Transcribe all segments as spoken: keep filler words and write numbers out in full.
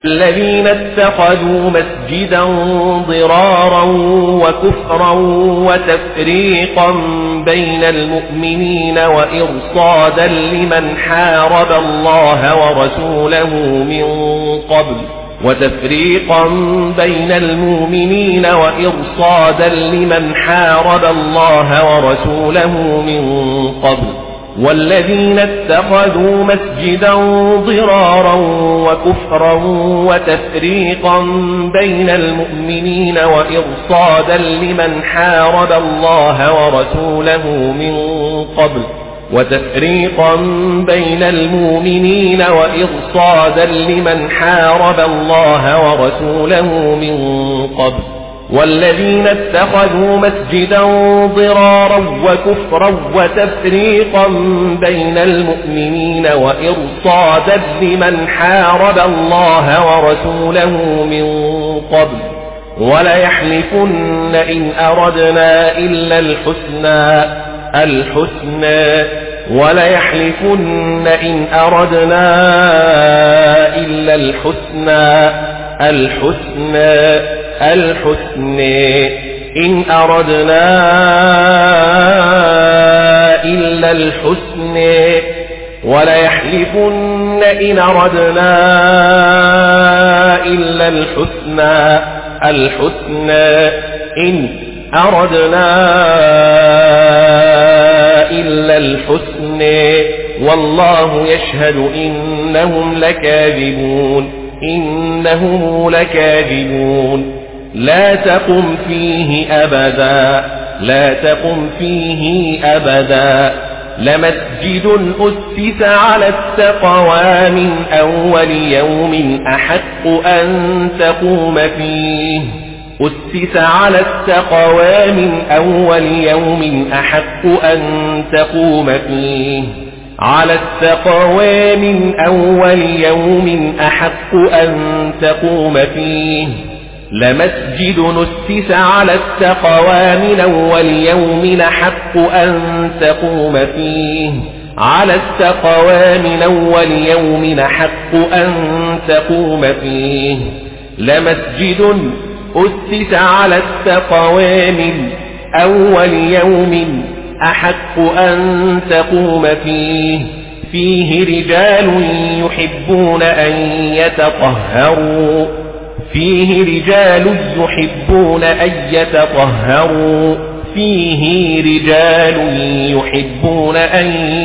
الذين اتخذوا مسجدا ضرارا وكفرا وتفريقا بين المؤمنين وإرصادا لمن حارب الله ورسوله من قبل وتفريقا بين المؤمنين وإرصادا لمن حارب الله ورسوله من قبل والذين اتخذوا مسجدا ضرارا وكفرا وتفريقا بين المؤمنين وإرصادا لمن حارب الله ورسوله من قبل وتفريقا بين المؤمنين وإرصادا لمن حارب الله ورسوله من قبل والذين اتخذوا مسجدا ضرارا وكفرا وتفريقا بين المؤمنين وإرصادا لمن حارب الله ورسوله من قبل وليحلفن إن أردنا إلا الحسنى الحسنى وليحلفن إن أردنا إلا الحسنى الحسنى الحسنى إن أردنا إلا الحسنى وليحلفن إن أردنا إلا الحسنى الحسنى إن أردنا إلا الحسنى والله يشهد إنهم لكاذبون إنهم لكاذبون لا تقم فيه أبدا لا تقم فيه أبدا لمسجد أسس على التقوى من أول يوم أحق أن تقوم فيه أسس على التقوى من أول يوم أحق أن تقوم فيه على التقوى من أول يوم أحق أن تقوم فيه لمسجد نسس على التقوى من أول يوم أحق أن تقوم فيه على التقوى من أول يوم أحق أن تقوم فيه لمسجد أسس على التقوى من أول يوم أحق أن تقوم فيه فيه رجال يحبون أن يتطهروا فيه رجال يحبون أن يتطهروا فيه رجال يحبون أن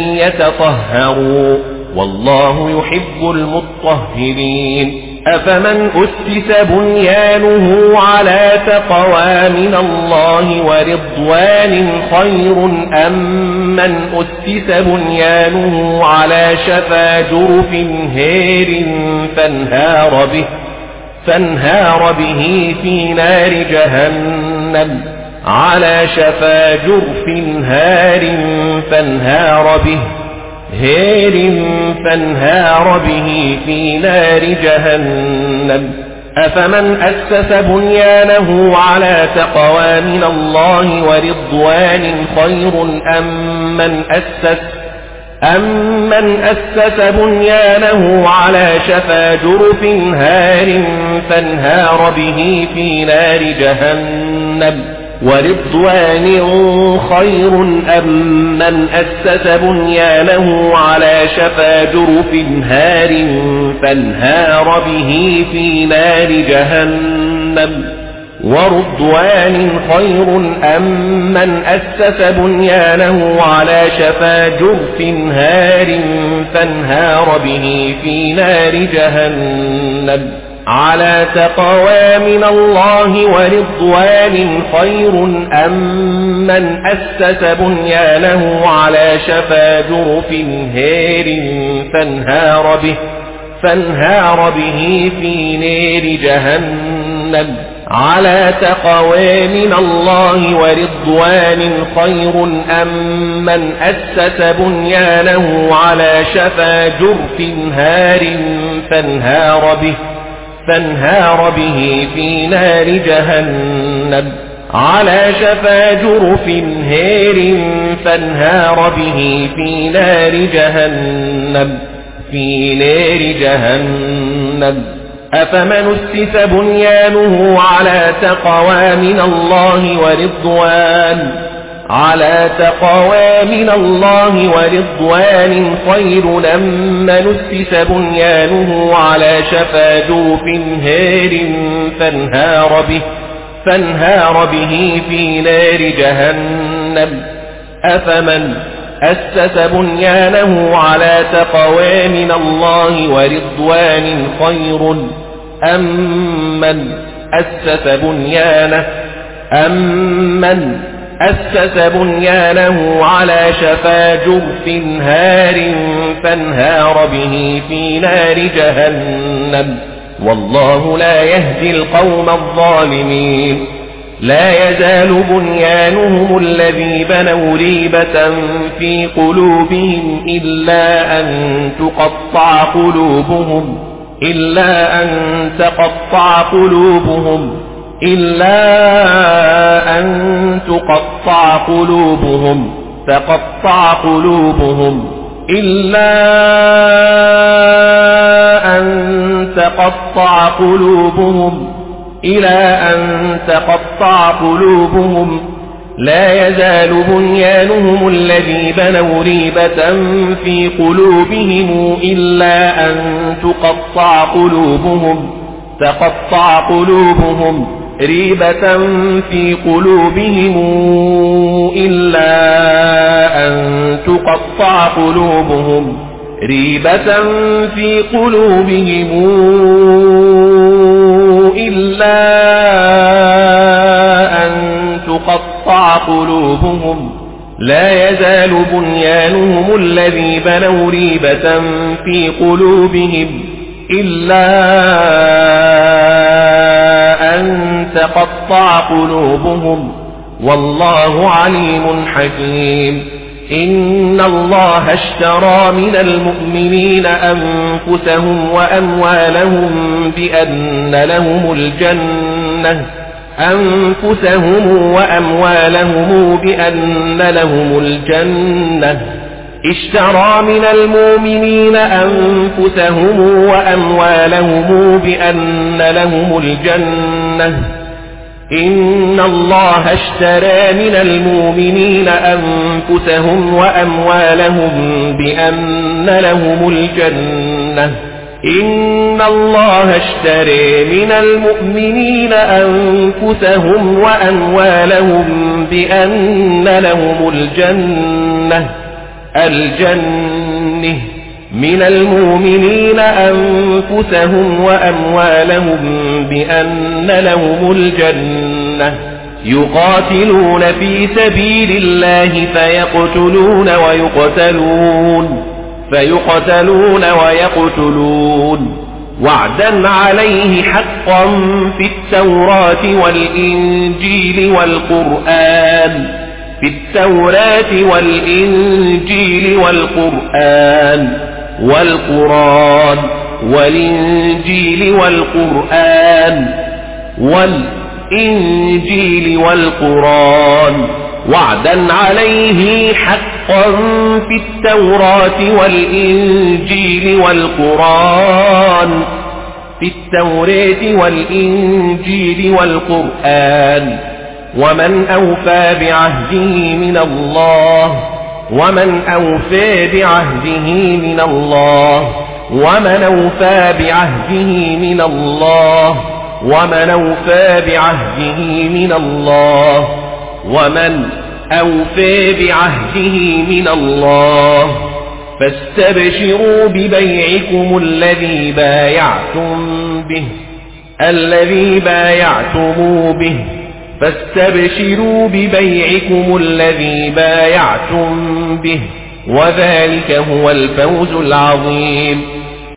يتطهروا والله يحب المطهرين أفمن أسس بنيانه على تقوى من الله ورضوان خير أم من أسس بنيانه على شفا جرف هير فانهار به فانهار به في نار جهنم على شفا جرف هار فانهار به هير فانهار به في نار جهنم أفمن أسس بنيانه على تقوى من الله ورضوان خير أم من أسس أمن أسس بنيانه على شفا جرف هار فانهار به في نار جهنم ورضوان خير أم من أسس بنيانه على شفا جرف هار فانهار به في نار جهنم ورضوان خير أم من أسس بنيانه على شفا جرف هار فانهار به في نار جهنم على تقوى من الله ورضوان خير أم من أسس بنيانه على شفا جرف هار فانهار به فانهار به في نار جهنم على تقوى من الله ورضوان خير أم من أسس بنيانه على شفا جرف هار فانهار به فانهار به في نار جهنم على شفا جرف هار فانهار به في نار جهنم في نار جهنم أفمن أسس بنيانه على تقوى من الله ورضوان على تقوى من الله ورضوان خير أم من أسس بنيانه على شفا جرف هار فانهار به فانهار به في نار جهنم أفمن أسس بنيانه على تقوى من الله ورضوان خير أم من أسس بنيانه أم من أسس بنيانه على شفا جرف هار فانهار به في نار جهنم والله لا يهدي القوم الظالمين لا يزال بنيانهم الذي بنوا ريبة في قلوبهم إلا أن تقطع قلوبهم إلا أن تقطع قلوبهم إلا أن تقطع قلوبهم تقطع قلوبهم إلا أن تقطع قلوبهم إلى أن تقطع قلوبهم لا يزال بنيانهم الذي بنوا ريبة في قلوبهم إلا أن تقطع قلوبهم تقطع قلوبهم ريبة في قلوبهم إلا أن تقطع قلوبهم ريبة في قلوبهم إلا أن تقطع قلوبهم لا يزال بنيانهم الذي بنوا ريبة في قلوبهم إلا أن تقطع قلوبهم والله عليم حكيم إن الله اشترى من المؤمنين أنفسهم وأموالهم بأن لهم الجنة أنفسهم وأموالهم بأن لهم الجنة اشترى من المؤمنين أنفسهم وأموالهم بأن لهم الجنة إن الله اشترى من المؤمنين أنفسهم وأموالهم بأن لهم الجنة إن الله اشترى من المؤمنين أنفسهم وأموالهم بأن لهم الجنة الجنة من المؤمنين أنفسهم وأموالهم بأن لهم الجنة يقاتلون في سبيل الله فيقتلون ويقتلون فيقتلون ويقتلون وعدا عليه حقا في التوراة والإنجيل والقرآن في التوراة والإنجيل والقرآن والقرآن والإنجيل والقرآن والإنجيل والقرآن وعدا عليه حقا في التوراة والإنجيل والقرآن في التوراة والإنجيل والقرآن ومن أوفى بعهده من الله ومن أوفى بعهده من الله ومن أوفى بعهده من الله ومن أوفى بعهده من الله ومن أوفى بعهده من الله فاستبشروا ببيعكم الذي بايعتم به الذي بايعتم به فاستبشروا ببيعكم الذي بايعتم به وذلك هو الفوز العظيم